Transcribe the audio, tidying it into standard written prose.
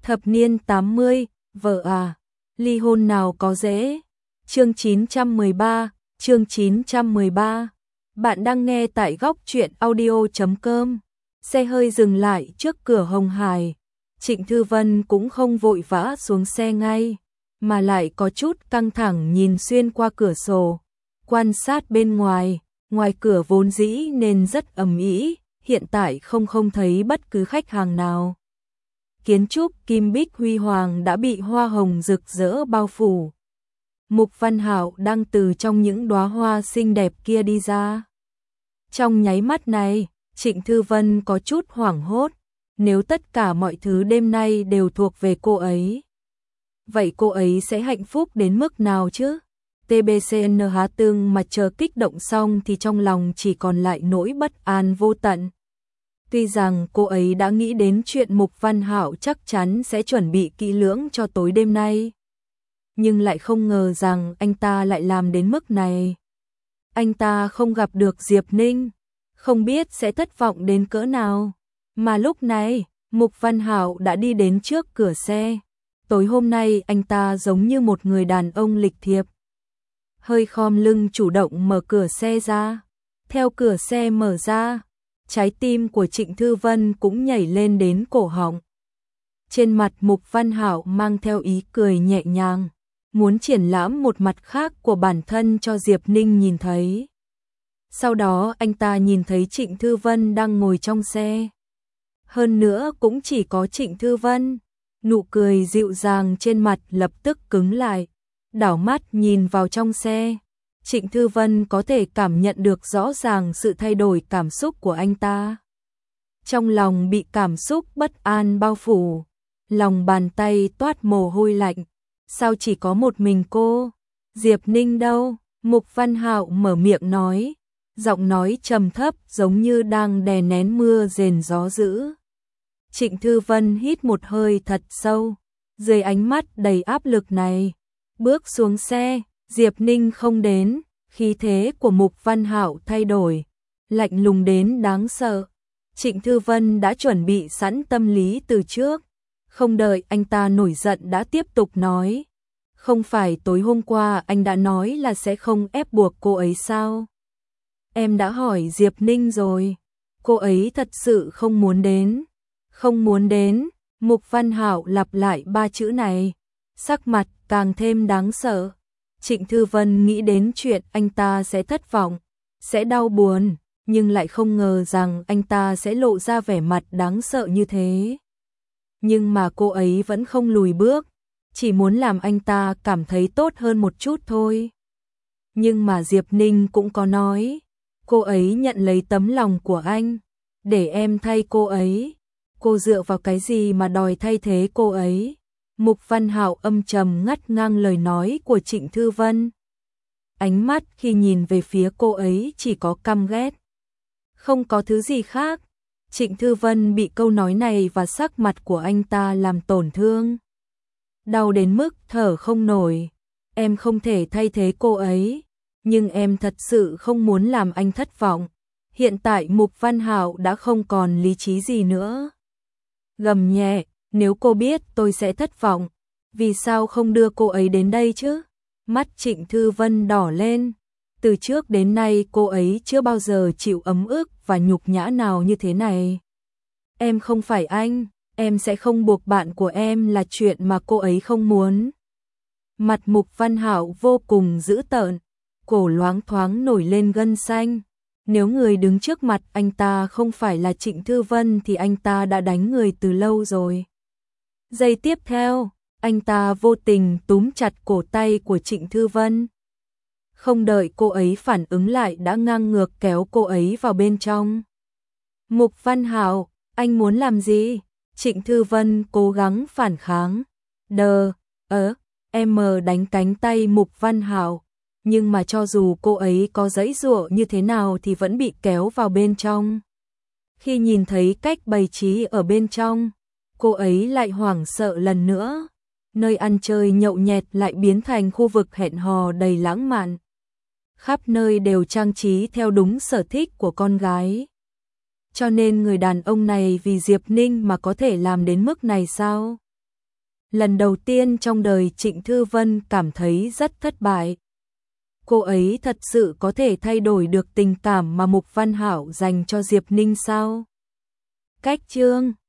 Thập niên 80, vợ à, ly hôn nào có dễ. Chương 913. Bạn đang nghe tại góc truyện audio.com. Xe hơi dừng lại trước cửa Hồng Hải. Trịnh Thư Vân cũng không vội vã xuống xe ngay, mà lại có chút căng thẳng nhìn xuyên qua cửa sổ, quan sát bên ngoài. Ngoài cửa vốn dĩ nên rất ầm ĩ, hiện tại không thấy bất cứ khách hàng nào. Kiến trúc kim bích huy hoàng đã bị hoa hồng rực rỡ bao phủ. Mục Văn Hạo đang từ trong những đóa hoa xinh đẹp kia đi ra. Trong nháy mắt này, Trịnh Thư Vân có chút hoảng hốt, nếu tất cả mọi thứ đêm nay đều thuộc về cô ấy, vậy cô ấy sẽ hạnh phúc đến mức nào chứ? TBCN há tương mà chờ kích động xong thì trong lòng chỉ còn lại nỗi bất an vô tận. Tuy rằng cô ấy đã nghĩ đến chuyện Mục Văn Hạo chắc chắn sẽ chuẩn bị kỹ lưỡng cho tối đêm nay, nhưng lại không ngờ rằng anh ta lại làm đến mức này. Anh ta không gặp được Diệp Ninh, không biết sẽ thất vọng đến cỡ nào. Mà lúc này, Mục Văn Hạo đã đi đến trước cửa xe. Tối hôm nay anh ta giống như một người đàn ông lịch thiệp, hơi khom lưng chủ động mở cửa xe ra. Theo cửa xe mở ra, trái tim của Trịnh Thư Vân cũng nhảy lên đến cổ họng. Trên mặt Mục Văn Hạo mang theo ý cười nhẹ nhàng, muốn triển lãm một mặt khác của bản thân cho Diệp Ninh nhìn thấy. Sau đó anh ta nhìn thấy Trịnh Thư Vân đang ngồi trong xe. Hơn nữa cũng chỉ có Trịnh Thư Vân, nụ cười dịu dàng trên mặt lập tức cứng lại. Đảo mắt nhìn vào trong xe, Trịnh Thư Vân có thể cảm nhận được rõ ràng sự thay đổi cảm xúc của anh ta. Trong lòng bị cảm xúc bất an bao phủ, lòng bàn tay toát mồ hôi lạnh. Sao chỉ có một mình cô? Diệp Ninh đâu? Mục Văn Hạo mở miệng nói, giọng nói trầm thấp giống như đang đè nén mưa rền gió dữ. Trịnh Thư Vân hít một hơi thật sâu, dưới ánh mắt đầy áp lực này, bước xuống xe. Diệp Ninh không đến, khí thế của Mục Văn Hạo thay đổi, lạnh lùng đến đáng sợ. Trịnh Thư Vân đã chuẩn bị sẵn tâm lý từ trước, không đợi anh ta nổi giận đã tiếp tục nói, không phải tối hôm qua anh đã nói là sẽ không ép buộc cô ấy sao? Em đã hỏi Diệp Ninh rồi, cô ấy thật sự không muốn đến. Không muốn đến. Mục Văn Hạo lặp lại ba chữ này, sắc mặt càng thêm đáng sợ. Trịnh Thư Vân nghĩ đến chuyện anh ta sẽ thất vọng, sẽ đau buồn, nhưng lại không ngờ rằng anh ta sẽ lộ ra vẻ mặt đáng sợ như thế. Nhưng mà cô ấy vẫn không lùi bước, chỉ muốn làm anh ta cảm thấy tốt hơn một chút thôi. Nhưng mà Diệp Ninh cũng có nói, cô ấy nhận lấy tấm lòng của anh, để em thay cô ấy. Cô dựa vào cái gì mà đòi thay thế cô ấy? Mục Văn Hạo âm trầm ngắt ngang lời nói của Trịnh Thư Vân. Ánh mắt khi nhìn về phía cô ấy chỉ có căm ghét, không có thứ gì khác. Trịnh Thư Vân bị câu nói này và sắc mặt của anh ta làm tổn thương, đau đến mức thở không nổi. Em không thể thay thế cô ấy, nhưng em thật sự không muốn làm anh thất vọng. Hiện tại Mục Văn Hạo đã không còn lý trí gì nữa. Gầm nhẹ, nếu cô biết tôi sẽ thất vọng, vì sao không đưa cô ấy đến đây chứ? Mắt Trịnh Thư Vân đỏ lên, từ trước đến nay cô ấy chưa bao giờ chịu ấm ức và nhục nhã nào như thế này. Em không phải anh, em sẽ không buộc bạn của em là chuyện mà cô ấy không muốn. Mặt Mục Văn Hạo vô cùng dữ tợn, cổ loáng thoáng nổi lên gân xanh. Nếu người đứng trước mặt anh ta không phải là Trịnh Thư Vân thì anh ta đã đánh người từ lâu rồi. Giây tiếp theo, anh ta vô tình túm chặt cổ tay của Trịnh Thư Vân. Không đợi cô ấy phản ứng lại đã ngang ngược kéo cô ấy vào bên trong. Mục Văn Hạo, anh muốn làm gì? Trịnh Thư Vân cố gắng phản kháng. Em đánh cánh tay Mục Văn Hạo. Nhưng mà cho dù cô ấy có giãy giụa như thế nào thì vẫn bị kéo vào bên trong. Khi nhìn thấy cách bày trí ở bên trong, cô ấy lại hoảng sợ lần nữa. Nơi ăn chơi nhậu nhẹt lại biến thành khu vực hẹn hò đầy lãng mạn. Khắp nơi đều trang trí theo đúng sở thích của con gái. Cho nên người đàn ông này vì Diệp Ninh mà có thể làm đến mức này sao? Lần đầu tiên trong đời Trịnh Thư Vân cảm thấy rất thất bại. Cô ấy thật sự có thể thay đổi được tình cảm mà Mục Văn Hảo dành cho Diệp Ninh sao? Cách chương